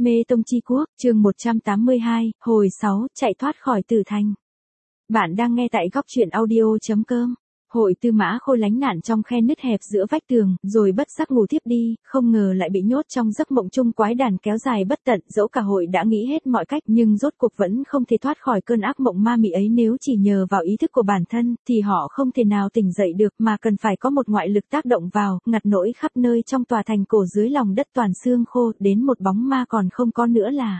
Mê Tông Chi Quốc, chương 182, hồi 6, chạy thoát khỏi Tử Thành. Bạn đang nghe tại góc truyện audio.com. Hội Tư Mã Khôi lánh nạn trong khe nứt hẹp giữa vách tường, rồi bất giác ngủ thiếp đi, không ngờ lại bị nhốt trong giấc mộng chung quái đản kéo dài bất tận. Dẫu cả hội đã nghĩ hết mọi cách nhưng rốt cuộc vẫn không thể thoát khỏi cơn ác mộng ma mị ấy. Nếu chỉ nhờ vào ý thức của bản thân thì họ không thể nào tỉnh dậy được, mà cần phải có một ngoại lực tác động vào, ngặt nỗi khắp nơi trong tòa thành cổ dưới lòng đất toàn xương khô, đến một bóng ma còn không có nữa là.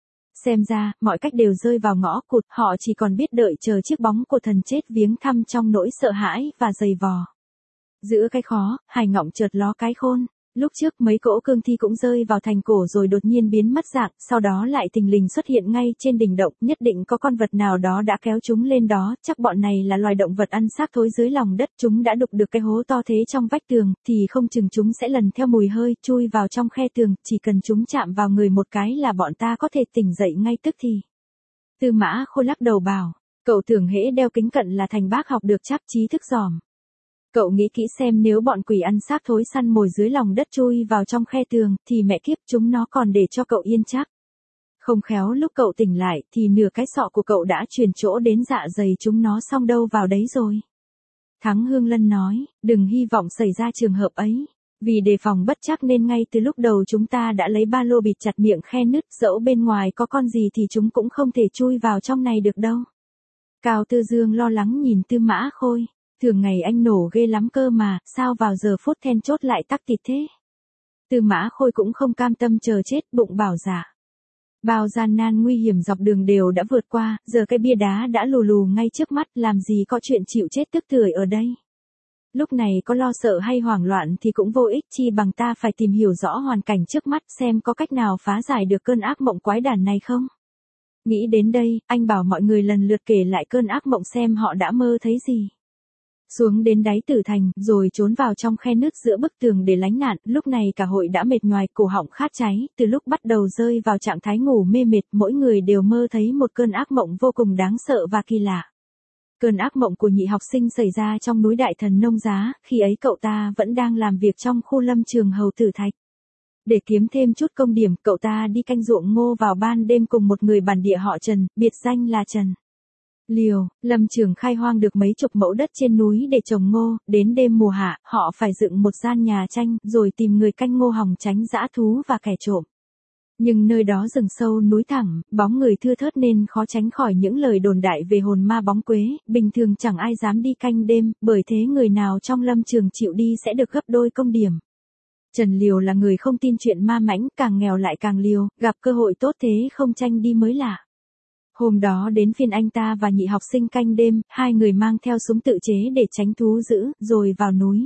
Xem ra, mọi cách đều rơi vào ngõ cụt, họ chỉ còn biết đợi chờ chiếc bóng của thần chết viếng thăm trong nỗi sợ hãi và dày vò. Giữa cái khó, Hải Ngọng chợt ló cái khôn. Lúc trước mấy cỗ cương thi cũng rơi vào thành cổ rồi đột nhiên biến mất dạng, sau đó lại thình lình xuất hiện ngay trên đỉnh động, nhất định có con vật nào đó đã kéo chúng lên đó, chắc bọn này là loài động vật ăn xác thối dưới lòng đất, chúng đã đục được cái hố to thế trong vách tường, thì không chừng chúng sẽ lần theo mùi hơi, chui vào trong khe tường, chỉ cần chúng chạm vào người một cái là bọn ta có thể tỉnh dậy ngay tức thì. Tư Mã Khôi lắc đầu bảo, cậu tưởng hễ đeo kính cận là thành bác học được chắp trí thức giỏi. Cậu nghĩ kỹ xem, nếu bọn quỷ ăn xác thối săn mồi dưới lòng đất chui vào trong khe tường, thì mẹ kiếp chúng nó còn để cho cậu yên chắc. Không khéo lúc cậu tỉnh lại, thì nửa cái sọ của cậu đã truyền chỗ đến dạ dày chúng nó xong đâu vào đấy rồi. Thắng Hương Lân nói, đừng hy vọng xảy ra trường hợp ấy. Vì đề phòng bất trắc nên ngay từ lúc đầu chúng ta đã lấy ba lô bịt chặt miệng khe nứt, dẫu bên ngoài có con gì thì chúng cũng không thể chui vào trong này được đâu. Cao Tư Dương lo lắng nhìn Tư Mã Khôi. Thường ngày anh nổ ghê lắm cơ mà, sao vào giờ phút then chốt lại tắc tịt thế? Tư Mã Khôi cũng không cam tâm chờ chết, bụng bảo dạ. Bao gian nan nguy hiểm dọc đường đều đã vượt qua, giờ cái bia đá đã lù lù ngay trước mắt, làm gì có chuyện chịu chết tức tưởi ở đây. Lúc này có lo sợ hay hoảng loạn thì cũng vô ích, chi bằng ta phải tìm hiểu rõ hoàn cảnh trước mắt xem có cách nào phá giải được cơn ác mộng quái đản này không. Nghĩ đến đây, anh bảo mọi người lần lượt kể lại cơn ác mộng xem họ đã mơ thấy gì. Xuống đến đáy Tử Thành, rồi trốn vào trong khe nứt giữa bức tường để lánh nạn, lúc này cả hội đã mệt nhoài, cổ họng khát cháy, từ lúc bắt đầu rơi vào trạng thái ngủ mê mệt, mỗi người đều mơ thấy một cơn ác mộng vô cùng đáng sợ và kỳ lạ. Cơn ác mộng của Nhị học sinh xảy ra trong núi Đại Thần Nông Giá, khi ấy cậu ta vẫn đang làm việc trong khu lâm trường Hầu Tử Thạch. Để kiếm thêm chút công điểm, cậu ta đi canh ruộng ngô vào ban đêm cùng một người bản địa họ Trần, biệt danh là Trần Liều. Lâm trường khai hoang được mấy chục mẫu đất trên núi để trồng ngô, đến đêm mùa hạ, họ phải dựng một gian nhà tranh, rồi tìm người canh ngô hòng tránh dã thú và kẻ trộm. Nhưng nơi đó rừng sâu núi thẳng, bóng người thưa thớt nên khó tránh khỏi những lời đồn đại về hồn ma bóng quế, bình thường chẳng ai dám đi canh đêm, bởi thế người nào trong lâm trường chịu đi sẽ được gấp đôi công điểm. Trần Liều là người không tin chuyện ma mãnh, càng nghèo lại càng liều, gặp cơ hội tốt thế không tranh đi mới lạ. Hôm đó đến phiên anh ta và Nhị học sinh canh đêm, hai người mang theo súng tự chế để tránh thú dữ, rồi vào núi.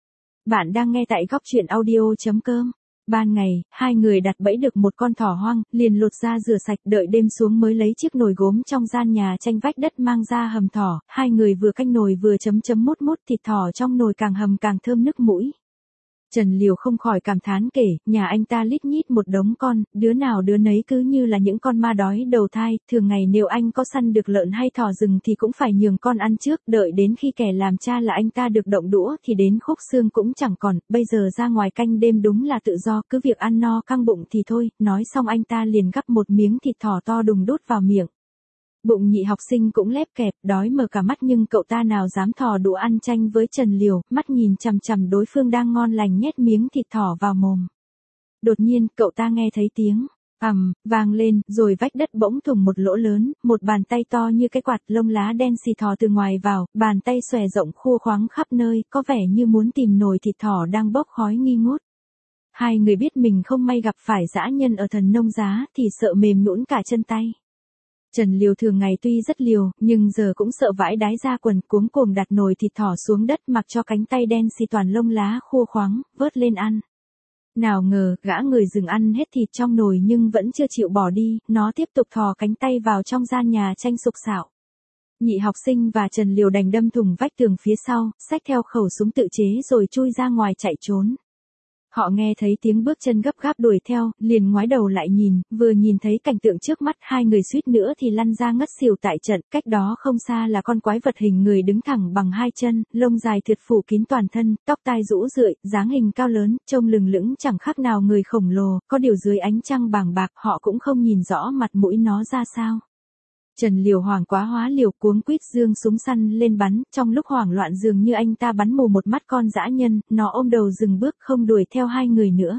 Bạn đang nghe tại góc truyện audio.com. Ban ngày, hai người đặt bẫy được một con thỏ hoang, liền lột ra rửa sạch, đợi đêm xuống mới lấy chiếc nồi gốm trong gian nhà tranh vách đất mang ra hầm thỏ, hai người vừa canh nồi vừa mút mút thịt thỏ trong nồi, càng hầm càng thơm nức mũi. Trần Liều không khỏi cảm thán kể, nhà anh ta lít nhít một đống con, đứa nào đứa nấy cứ như là những con ma đói đầu thai, thường ngày nếu anh có săn được lợn hay thỏ rừng thì cũng phải nhường con ăn trước, đợi đến khi kẻ làm cha là anh ta được động đũa thì đến khúc xương cũng chẳng còn, bây giờ ra ngoài canh đêm đúng là tự do, cứ việc ăn no căng bụng thì thôi, nói xong anh ta liền gắp một miếng thịt thỏ to đùng đút vào miệng. Bụng Nhị học sinh cũng lép kẹp, đói mở cả mắt nhưng cậu ta nào dám thò đũa ăn tranh với Trần Liều, mắt nhìn chằm chằm đối phương đang ngon lành nhét miếng thịt thỏ vào mồm. Đột nhiên, cậu ta nghe thấy tiếng vang lên, rồi vách đất bỗng thủng một lỗ lớn, một bàn tay to như cái quạt lông lá đen xì thò từ ngoài vào, bàn tay xòe rộng khua khoáng khắp nơi, có vẻ như muốn tìm nồi thịt thỏ đang bốc khói nghi ngút. Hai người biết mình không may gặp phải dã nhân ở Thần Nông Giá thì sợ mềm nhũn cả chân tay. Trần Liều thường ngày tuy rất liều, nhưng giờ cũng sợ vãi đái ra quần, cuống cuồng đặt nồi thịt thỏ xuống đất, mặc cho cánh tay đen xì toàn lông lá khô khoáng, vớt lên ăn. Nào ngờ, gã người dừng ăn hết thịt trong nồi nhưng vẫn chưa chịu bỏ đi, nó tiếp tục thò cánh tay vào trong gian nhà tranh sục sạo. Nhị học sinh và Trần Liều đành đâm thủng vách tường phía sau, xách theo khẩu súng tự chế rồi chui ra ngoài chạy trốn. Họ nghe thấy tiếng bước chân gấp gáp đuổi theo, liền ngoái đầu lại nhìn, vừa nhìn thấy cảnh tượng trước mắt hai người suýt nữa thì lăn ra ngất xỉu tại trận, cách đó không xa là con quái vật hình người đứng thẳng bằng hai chân, lông dài thượt phủ kín toàn thân, tóc tai rũ rượi, dáng hình cao lớn, trông lừng lững chẳng khác nào người khổng lồ, có điều dưới ánh trăng bàng bạc họ cũng không nhìn rõ mặt mũi nó ra sao. Trần Liều hoảng quá hóa liều cuống quýt giương súng săn lên bắn, trong lúc hoảng loạn dường như anh ta bắn mù một mắt con dã nhân, nó ôm đầu dừng bước không đuổi theo hai người nữa.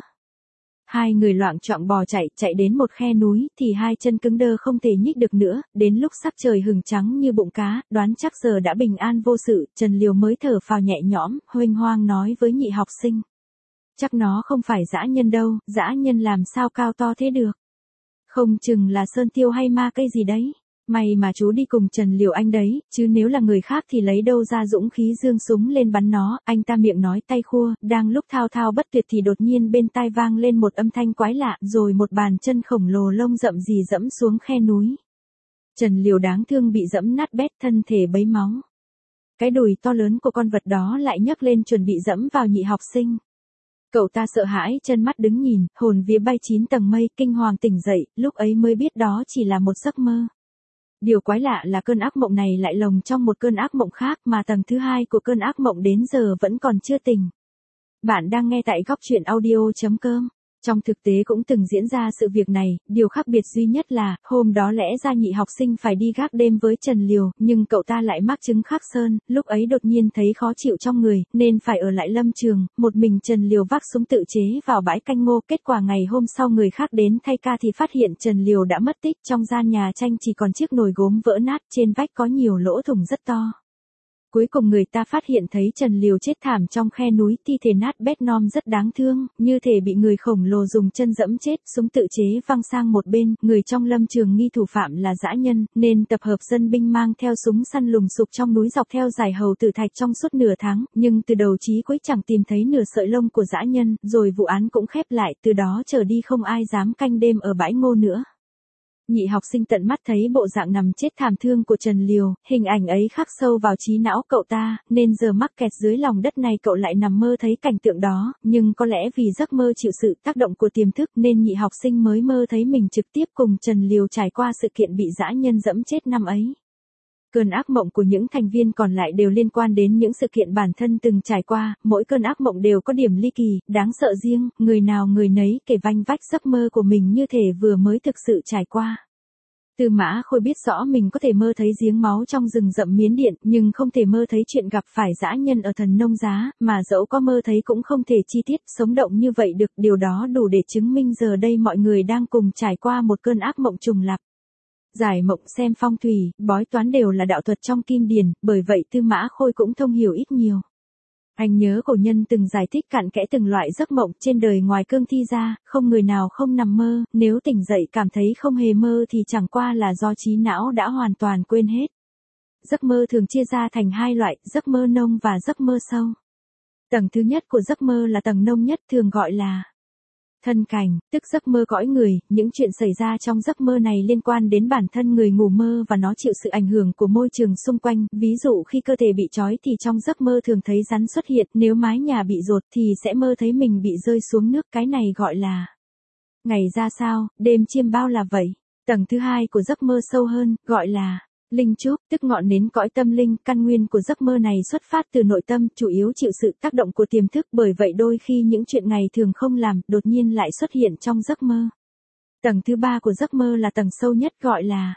Hai người loạng choạng bò chạy đến một khe núi, thì hai chân cứng đơ không thể nhích được nữa, đến lúc sắc trời hừng trắng như bụng cá, đoán chắc giờ đã bình an vô sự, Trần Liều mới thở phào nhẹ nhõm, huênh hoang nói với nhị học sinh. Chắc nó không phải dã nhân đâu, dã nhân làm sao cao to thế được. Không chừng là sơn tiêu hay ma cây gì đấy. May mà chú đi cùng Trần Liều anh đấy, chứ nếu là người khác thì lấy đâu ra dũng khí giương súng lên bắn nó, anh ta miệng nói tay khua, đang lúc thao thao bất tuyệt thì đột nhiên bên tai vang lên một âm thanh quái lạ, rồi một bàn chân khổng lồ lông rậm rì dẫm xuống khe núi. Trần Liều đáng thương bị dẫm nát bét thân thể bấy máu. Cái đùi to lớn của con vật đó lại nhấc lên chuẩn bị dẫm vào nhị học sinh. Cậu ta sợ hãi chân mắt đứng nhìn, hồn vía bay 9 tầng mây, kinh hoàng tỉnh dậy, lúc ấy mới biết đó chỉ là một giấc mơ. Điều quái lạ là cơn ác mộng này lại lồng trong một cơn ác mộng khác mà tầng thứ hai của cơn ác mộng đến giờ vẫn còn chưa tỉnh. Bạn đang nghe tại góc truyện audio.com. Trong thực tế cũng từng diễn ra sự việc này, điều khác biệt duy nhất là, hôm đó lẽ ra nhị học sinh phải đi gác đêm với Trần Liều, nhưng cậu ta lại mắc chứng khắc sơn, lúc ấy đột nhiên thấy khó chịu trong người, nên phải ở lại lâm trường, một mình Trần Liều vác súng tự chế vào bãi canh ngô, kết quả ngày hôm sau người khác đến thay ca thì phát hiện Trần Liều đã mất tích, trong gian nhà tranh chỉ còn chiếc nồi gốm vỡ nát, trên vách có nhiều lỗ thủng rất to. Cuối cùng người ta phát hiện thấy Trần Liều chết thảm trong khe núi, thi thể nát bét non rất đáng thương, như thể bị người khổng lồ dùng chân dẫm chết, súng tự chế văng sang một bên, người trong lâm trường nghi thủ phạm là dã nhân, nên tập hợp dân binh mang theo súng săn lùng sục trong núi dọc theo dải Hầu Tử Thạch trong suốt nửa tháng, nhưng từ đầu chí cuối chẳng tìm thấy nửa sợi lông của dã nhân, rồi vụ án cũng khép lại, từ đó trở đi không ai dám canh đêm ở bãi ngô nữa. Nhị học sinh tận mắt thấy bộ dạng nằm chết thảm thương của Trần Liều, hình ảnh ấy khắc sâu vào trí não cậu ta, nên giờ mắc kẹt dưới lòng đất này cậu lại nằm mơ thấy cảnh tượng đó, nhưng có lẽ vì giấc mơ chịu sự tác động của tiềm thức nên nhị học sinh mới mơ thấy mình trực tiếp cùng Trần Liều trải qua sự kiện bị dã nhân dẫm chết năm ấy. Cơn ác mộng của những thành viên còn lại đều liên quan đến những sự kiện bản thân từng trải qua, mỗi cơn ác mộng đều có điểm ly kỳ, đáng sợ riêng, người nào người nấy kể vanh vách giấc mơ của mình như thể vừa mới thực sự trải qua. Tư Mã Khôi biết rõ mình có thể mơ thấy giếng máu trong rừng rậm Miến Điện, nhưng không thể mơ thấy chuyện gặp phải dã nhân ở Thần Nông Giá, mà dẫu có mơ thấy cũng không thể chi tiết, sống động như vậy được, điều đó đủ để chứng minh giờ đây mọi người đang cùng trải qua một cơn ác mộng trùng lặp. Giải mộng xem phong thủy, bói toán đều là đạo thuật trong Kim Điển, bởi vậy Tư Mã Khôi cũng thông hiểu ít nhiều. Anh nhớ cổ nhân từng giải thích cặn kẽ từng loại giấc mộng trên đời ngoài cương thi ra, không người nào không nằm mơ, nếu tỉnh dậy cảm thấy không hề mơ thì chẳng qua là do trí não đã hoàn toàn quên hết. Giấc mơ thường chia ra thành hai loại, giấc mơ nông và giấc mơ sâu. Tầng thứ nhất của giấc mơ là tầng nông nhất, thường gọi là thân cảnh, tức giấc mơ cõi người, những chuyện xảy ra trong giấc mơ này liên quan đến bản thân người ngủ mơ và nó chịu sự ảnh hưởng của môi trường xung quanh, ví dụ khi cơ thể bị trói thì trong giấc mơ thường thấy rắn xuất hiện, nếu mái nhà bị dột thì sẽ mơ thấy mình bị rơi xuống nước, cái này gọi là ngày ra sao, đêm chiêm bao là vậy. Tầng thứ hai của giấc mơ sâu hơn, gọi là linh trúc, tức ngọn nến cõi tâm linh, căn nguyên của giấc mơ này xuất phát từ nội tâm, chủ yếu chịu sự tác động của tiềm thức, bởi vậy đôi khi những chuyện ngày thường không làm, đột nhiên lại xuất hiện trong giấc mơ. Tầng thứ ba của giấc mơ là tầng sâu nhất, gọi là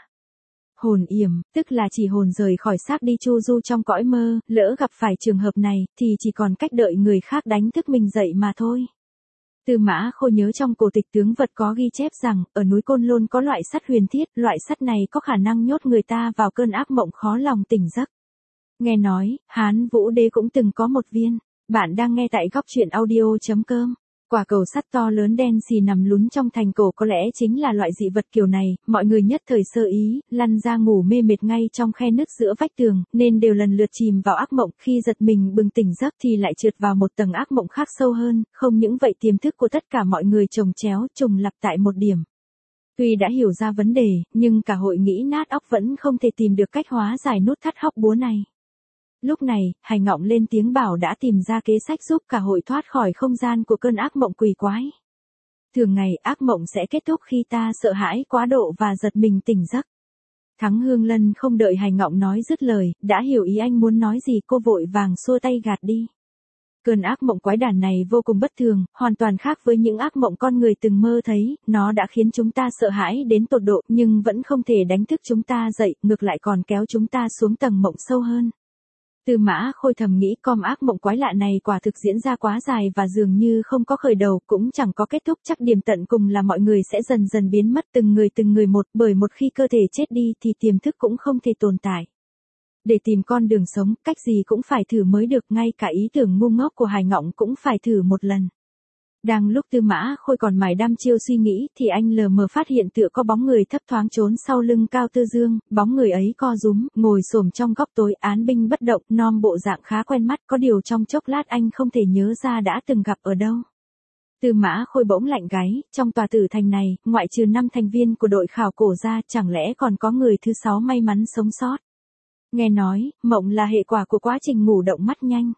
hồn yểm, tức là chỉ hồn rời khỏi xác đi chu du trong cõi mơ, lỡ gặp phải trường hợp này, thì chỉ còn cách đợi người khác đánh thức mình dậy mà thôi. Tư Mã Khôi nhớ trong cổ tịch tướng vật có ghi chép rằng, ở núi Côn Lôn có loại sắt huyền thiết, loại sắt này có khả năng nhốt người ta vào cơn ác mộng khó lòng tỉnh giấc. Nghe nói, Hán Vũ Đế cũng từng có một viên. Bạn đang nghe tại góc truyện audio.com. Quả cầu sắt to lớn đen xì nằm lún trong thành cổ có lẽ chính là loại dị vật kiểu này, mọi người nhất thời sơ ý, lăn ra ngủ mê mệt ngay trong khe nứt giữa vách tường, nên đều lần lượt chìm vào ác mộng, khi giật mình bừng tỉnh giấc thì lại trượt vào một tầng ác mộng khác sâu hơn, không những vậy tiềm thức của tất cả mọi người chồng chéo, trùng lặp tại một điểm. Tuy đã hiểu ra vấn đề, nhưng cả hội nghĩ nát óc vẫn không thể tìm được cách hóa giải nút thắt hóc búa này. Lúc này, Hải Ngọng lên tiếng bảo đã tìm ra kế sách giúp cả hội thoát khỏi không gian của cơn ác mộng quỷ quái. Thường ngày ác mộng sẽ kết thúc khi ta sợ hãi quá độ và giật mình tỉnh giấc. Thắng Hương Lân không đợi Hải Ngọng nói dứt lời, đã hiểu ý anh muốn nói gì, cô vội vàng xua tay gạt đi. Cơn ác mộng quái đản này vô cùng bất thường, hoàn toàn khác với những ác mộng con người từng mơ thấy, nó đã khiến chúng ta sợ hãi đến tột độ nhưng vẫn không thể đánh thức chúng ta dậy, ngược lại còn kéo chúng ta xuống tầng mộng sâu hơn. Tư Mã Khôi thầm nghĩ com ác mộng quái lạ này quả thực diễn ra quá dài và dường như không có khởi đầu cũng chẳng có kết thúc, chắc điểm tận cùng là mọi người sẽ dần dần biến mất từng người một, bởi một khi cơ thể chết đi thì tiềm thức cũng không thể tồn tại. Để tìm con đường sống, cách gì cũng phải thử mới được, ngay cả ý tưởng ngu ngốc của Hải Ngọng cũng phải thử một lần. Đang lúc Tư Mã Khôi còn mải đăm chiêu suy nghĩ thì anh lờ mờ phát hiện tựa có bóng người thấp thoáng trốn sau lưng Cao Tư Dương, bóng người ấy co rúm, ngồi xổm trong góc tối, án binh bất động, nom bộ dạng khá quen mắt, có điều trong chốc lát anh không thể nhớ ra đã từng gặp ở đâu. Tư Mã Khôi bỗng lạnh gáy, trong tòa tử thành này, ngoại trừ 5 thành viên của đội khảo cổ ra, chẳng lẽ còn có người thứ 6 may mắn sống sót. Nghe nói, mộng là hệ quả của quá trình ngủ động mắt nhanh.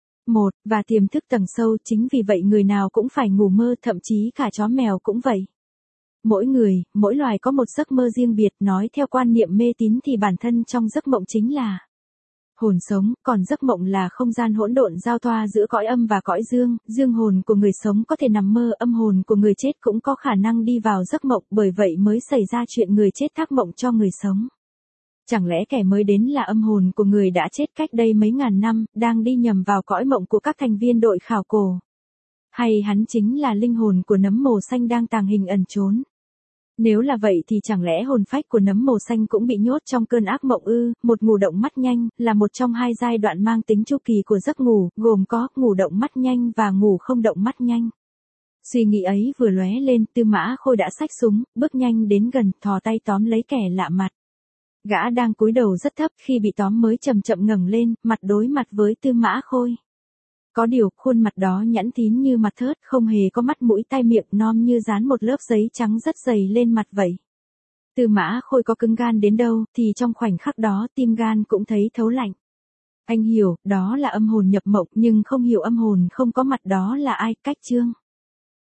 Và tiềm thức tầng sâu, chính vì vậy người nào cũng phải ngủ mơ, thậm chí cả chó mèo cũng vậy. Mỗi người, mỗi loài có một giấc mơ riêng biệt, nói theo quan niệm mê tín thì bản thân trong giấc mộng chính là hồn sống, còn giấc mộng là không gian hỗn độn giao thoa giữa cõi âm và cõi dương, dương hồn của người sống có thể nằm mơ, âm hồn của người chết cũng có khả năng đi vào giấc mộng, bởi vậy mới xảy ra chuyện người chết thác mộng cho người sống. Chẳng lẽ kẻ mới đến là âm hồn của người đã chết cách đây mấy ngàn năm, đang đi nhầm vào cõi mộng của các thành viên đội khảo cổ? Hay hắn chính là linh hồn của nấm mồ xanh đang tàng hình ẩn trốn? Nếu là vậy thì chẳng lẽ hồn phách của nấm mồ xanh cũng bị nhốt trong cơn ác mộng ư? Một ngủ động mắt nhanh, là một trong hai giai đoạn mang tính chu kỳ của giấc ngủ, gồm có ngủ động mắt nhanh và ngủ không động mắt nhanh. Suy nghĩ ấy vừa lóe lên, Tư Mã Khôi đã xách súng, bước nhanh đến gần, thò tay tóm lấy kẻ lạ mặt. Gã đang cúi đầu rất thấp, khi bị tóm mới chậm chậm ngẩng lên, mặt đối mặt với Tư Mã Khôi. Có điều, khuôn mặt đó nhẵn thín như mặt thớt, không hề có mắt mũi tai miệng, nom như dán một lớp giấy trắng rất dày lên mặt vậy. Tư Mã Khôi có cứng gan đến đâu, thì trong khoảnh khắc đó tim gan cũng thấy thấu lạnh. Anh hiểu, đó là âm hồn nhập mộng, nhưng không hiểu âm hồn không có mặt đó là ai, Cách Chương.